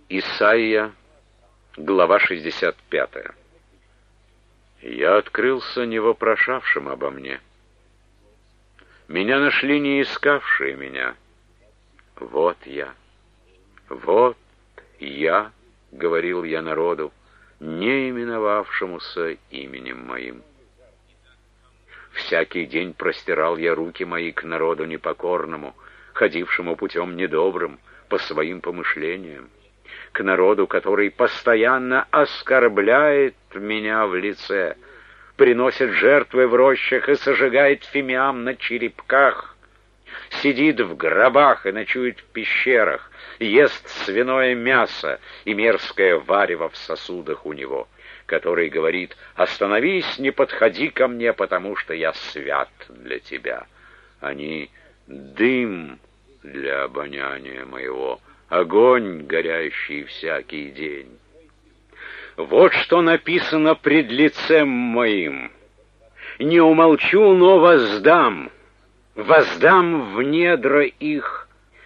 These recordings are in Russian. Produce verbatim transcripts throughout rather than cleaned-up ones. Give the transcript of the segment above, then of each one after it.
Исайя, глава шестьдесят пятая. Я открылся не вопрошавшим обо мне. Меня нашли не искавшие меня. Вот я, вот я, говорил я народу, не именовавшемуся именем моим. Всякий день простирал я руки мои к народу непокорному, ходившему путем недобрым по своим помышлениям, к народу, который постоянно оскорбляет меня в лице, приносит жертвы в рощах и сожигает фимиам на черепках, сидит в гробах и ночует в пещерах, ест свиное мясо и мерзкое варево в сосудах у него, который говорит: «Остановись, не подходи ко мне, потому что я свят для тебя». Они — дым для обоняния моего, огонь, горящий всякий день. Вот что написано пред лицем моим: «Не умолчу, но воздам, воздам в недра их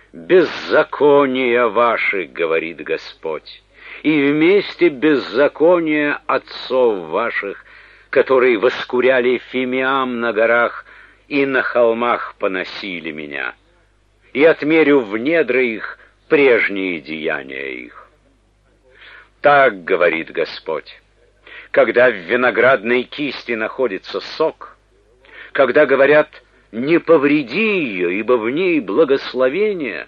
беззакония ваши, говорит Господь, и вместе беззакония отцов ваших, которые воскуряли фимиам на горах и на холмах поносили меня, и отмерю в недра их прежние деяния их». Так говорит Господь: когда в виноградной кисти находится сок, когда говорят: «Не повреди ее, ибо в ней благословение»,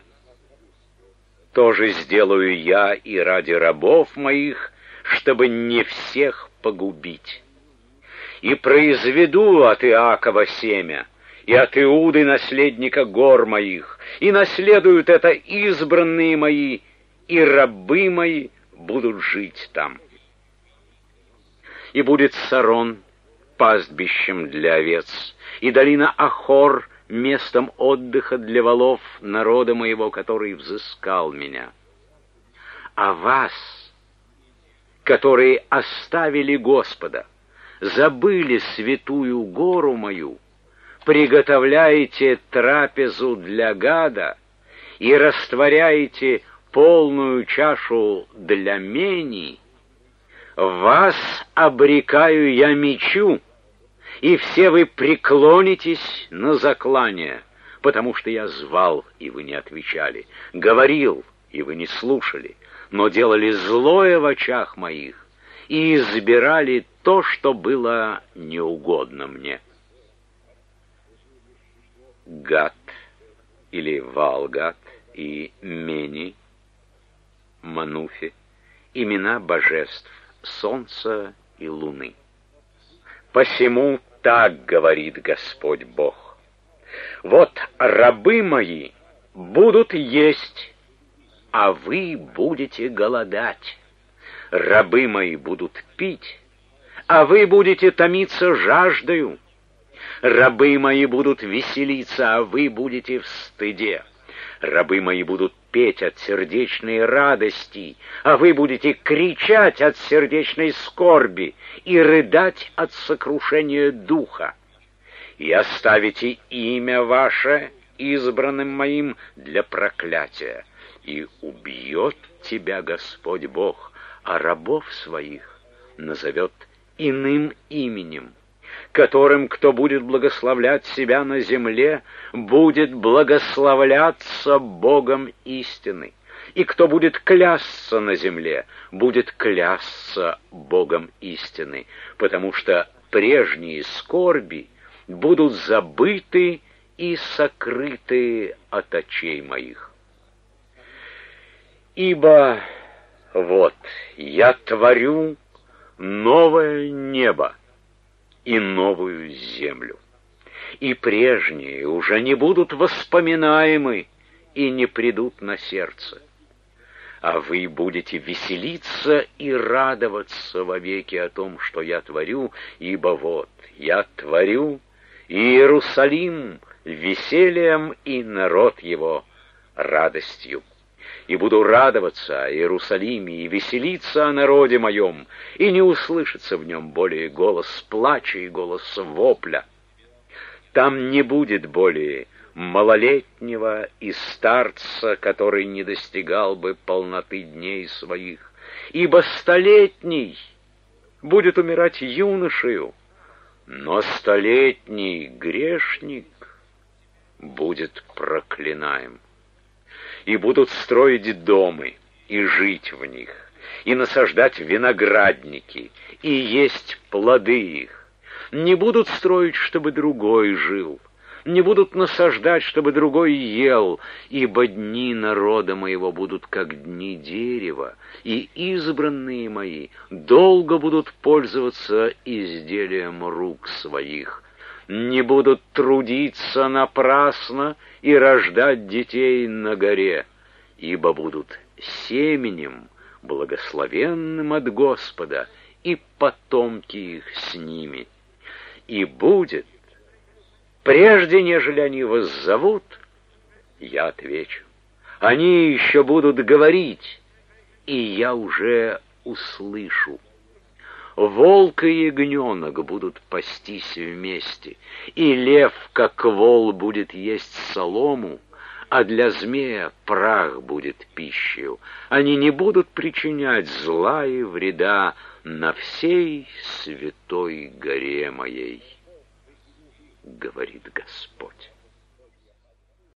то же сделаю я и ради рабов моих, чтобы не всех погубить. И произведу от Иакова семя, и от Иуды наследника гор моих, и наследуют это избранные мои, и рабы мои будут жить там. И будет Сарон пастбищем для овец, и долина Ахор местом отдыха для волов народа моего, который взыскал меня. А вас, которые оставили Господа, забыли святую гору мою, приготовляете трапезу для гада и растворяете полную чашу для мени, вас обрекаю я мечу, и все вы преклонитесь на заклание, потому что я звал, и вы не отвечали, говорил, и вы не слушали, но делали злое в очах моих и избирали то, что было неугодно мне. Гад или Ваал-Гад и Мени, Мануфи — имена божеств солнца и луны. Посему так говорит Господь Бог: вот рабы мои будут есть, а вы будете голодать. Рабы мои будут пить, а вы будете томиться жаждою. Рабы мои будут веселиться, а вы будете в стыде. Рабы мои будут петь от сердечной радости, а вы будете кричать от сердечной скорби и рыдать от сокрушения духа. И оставите имя ваше избранным моим для проклятия, и убьет тебя Господь Бог, а рабов своих назовет иным именем, которым, кто будет благословлять себя на земле, будет благословляться Богом истины, и кто будет клясться на земле, будет клясться Богом истины, потому что прежние скорби будут забыты и сокрыты от очей моих. Ибо вот я творю новое небо и новую землю, и прежние уже не будут воспоминаемы и не придут на сердце. А вы будете веселиться и радоваться вовеки о том, что я творю, ибо вот я творю и Иерусалим весельем, и народ его радостью. И буду радоваться о Иерусалиме и веселиться о народе моем, и не услышится в нем более голос плача и голос вопля. Там не будет более малолетнего и старца, который не достигал бы полноты дней своих, ибо столетний будет умирать юношею, но столетний грешник будет проклинаем. И будут строить дома, и жить в них, и насаждать виноградники, и есть плоды их. Не будут строить, чтобы другой жил, не будут насаждать, чтобы другой ел, ибо дни народа моего будут как дни дерева, и избранные мои долго будут пользоваться изделием рук своих, не будут трудиться напрасно и рождать детей на горе, ибо будут семенем, благословенным от Господа, и потомки их с ними. И будет, прежде нежели они воззовут, я отвечу. Они еще будут говорить, и я уже услышу. Волк и ягненок будут пастись вместе, и лев, как вол, будет есть солому, а для змея прах будет пищей. Они не будут причинять зла и вреда на всей святой горе моей, говорит Господь.